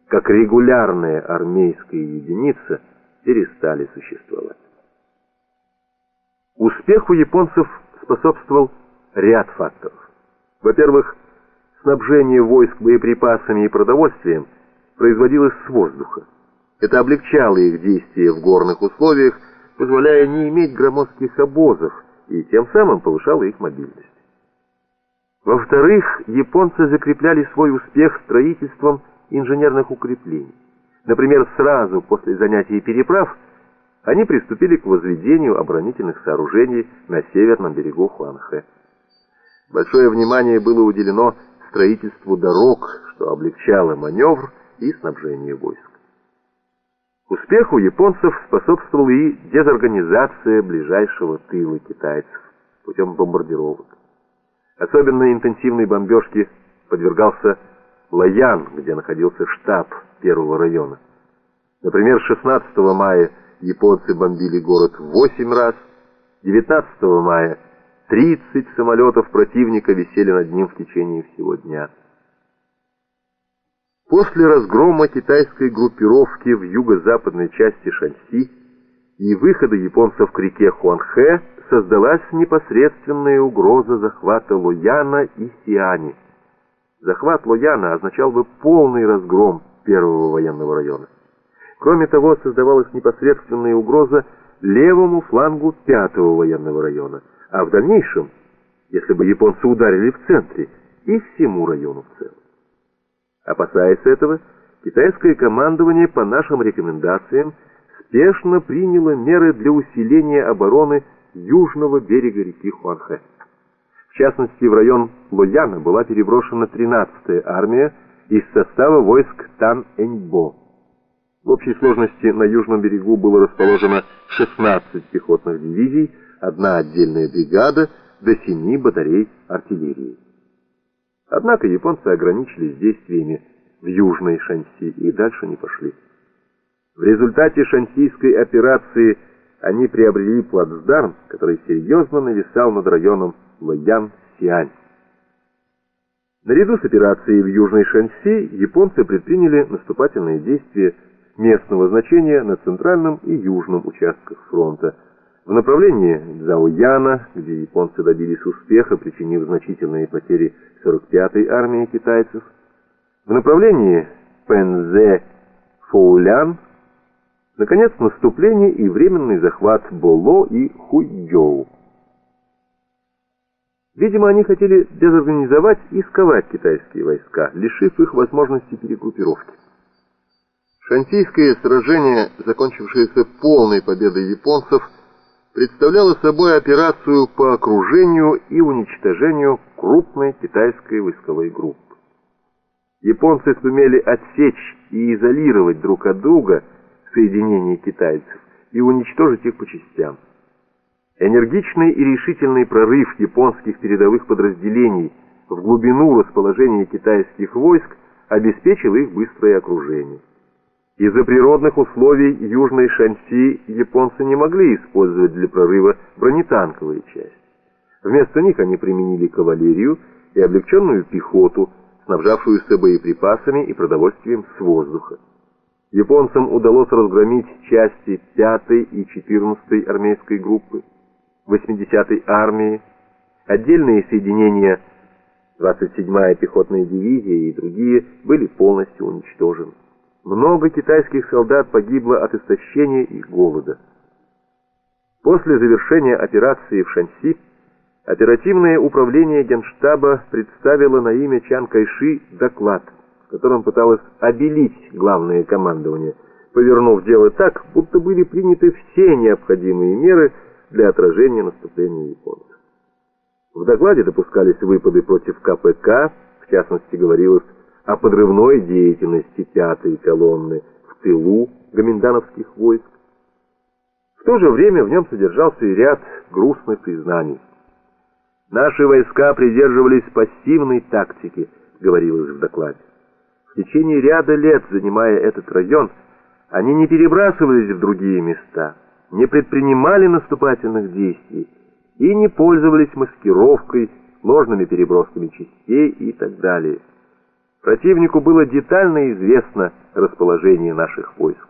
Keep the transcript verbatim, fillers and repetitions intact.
как регулярная армейская единица, перестали существовать. Успеху японцев способствовал ряд факторов. Во-первых, снабжение войск боеприпасами и продовольствием производилось с воздуха. Это облегчало их действия в горных условиях, позволяя не иметь громоздких обозов, и тем самым повышало их мобильность. Во-вторых, японцы закрепляли свой успех строительством инженерных укреплений. Например, сразу после занятия переправ они приступили к возведению оборонительных сооружений на северном берегу Хуанхэ. Большое внимание было уделено строительству дорог, что облегчало маневр и снабжение войск. Успеху японцев способствовала и дезорганизация ближайшего тыла китайцев путем бомбардировок. Особенно интенсивной бомбежке подвергался Лоян, где находился штаб первого района. Например, шестнадцатого мая японцы бомбили город восемь раз, девятнадцатого мая тридцать самолетов противника висели над ним в течение всего дня. После разгрома китайской группировки в юго-западной части Шаньси и выхода японцев к реке Хуанхэ создалась непосредственная угроза захвата Лояна и Сиани. Захват Лояна означал бы полный разгром первого военного района. Кроме того, создавалась непосредственная угроза левому флангу пятого военного района, а в дальнейшем, если бы японцы ударили в центре, и всему району в целом. Опасаясь этого, китайское командование по нашим рекомендациям спешно приняло меры для усиления обороны южного берега реки Хуанхэ. В частности, в район Лояна была переброшена тринадцатая армия из состава войск Тан-Эньбо. В общей сложности на южном берегу было расположено шестнадцать пехотных дивизий, одна отдельная бригада до семи батарей артиллерии. Однако японцы ограничились действиями в южной Шаньси и дальше не пошли. В результате шаньсийской операции они приобрели плацдарм, который серьезно нависал над районом Лоян-Сиань. Наряду с операцией в южной Шаньси японцы предприняли наступательные действия местного значения на центральном и южном участках фронта, в направлении Цзаояна, где японцы добились успеха, причинив значительные потери сорок пятой армии китайцев, в направлении Пэнзэ-Фоулян, наконец, наступление и временный захват Боло и Хуйчжоу. Видимо, они хотели дезорганизовать и сковать китайские войска, лишив их возможности перегруппировки. Шаньсийское сражение, закончившееся полной победой японцев, представляло собой операцию по окружению и уничтожению крупной китайской войсковой группы. Японцы сумели отсечь и изолировать друг от друга соединения китайцев и уничтожить их по частям. Энергичный и решительный прорыв японских передовых подразделений в глубину расположения китайских войск обеспечил их быстрое окружение. Из-за природных условий Южной Шаньси японцы не могли использовать для прорыва бронетанковые части. Вместо них они применили кавалерию и облегченную пехоту, снабжавшуюся боеприпасами и продовольствием с воздуха. Японцам удалось разгромить части пятой и четырнадцатой армейской группы, восьмидесятой армии, отдельные соединения двадцать седьмая пехотная дивизия и другие были полностью уничтожены. Много китайских солдат погибло от истощения и голода. После завершения операции в Шаньси оперативное управление Генштаба представило на имя Чан Кайши доклад, в котором пыталось обелить главное командование, повернув дело так, будто были приняты все необходимые меры для отражения наступления японцев. В докладе допускались выпады против ка пэ ка, в частности говорилось о подрывной деятельности пятой колонны в тылу гоминдановских войск. В то же время в нем содержался и ряд грустных признаний. «Наши войска придерживались пассивной тактики», — говорилось в докладе. В течение ряда лет, занимая этот район, они не перебрасывались в другие места, не предпринимали наступательных действий и не пользовались маскировкой, ложными перебросками частей и так далее. Противнику было детально известно, расположение наших войск.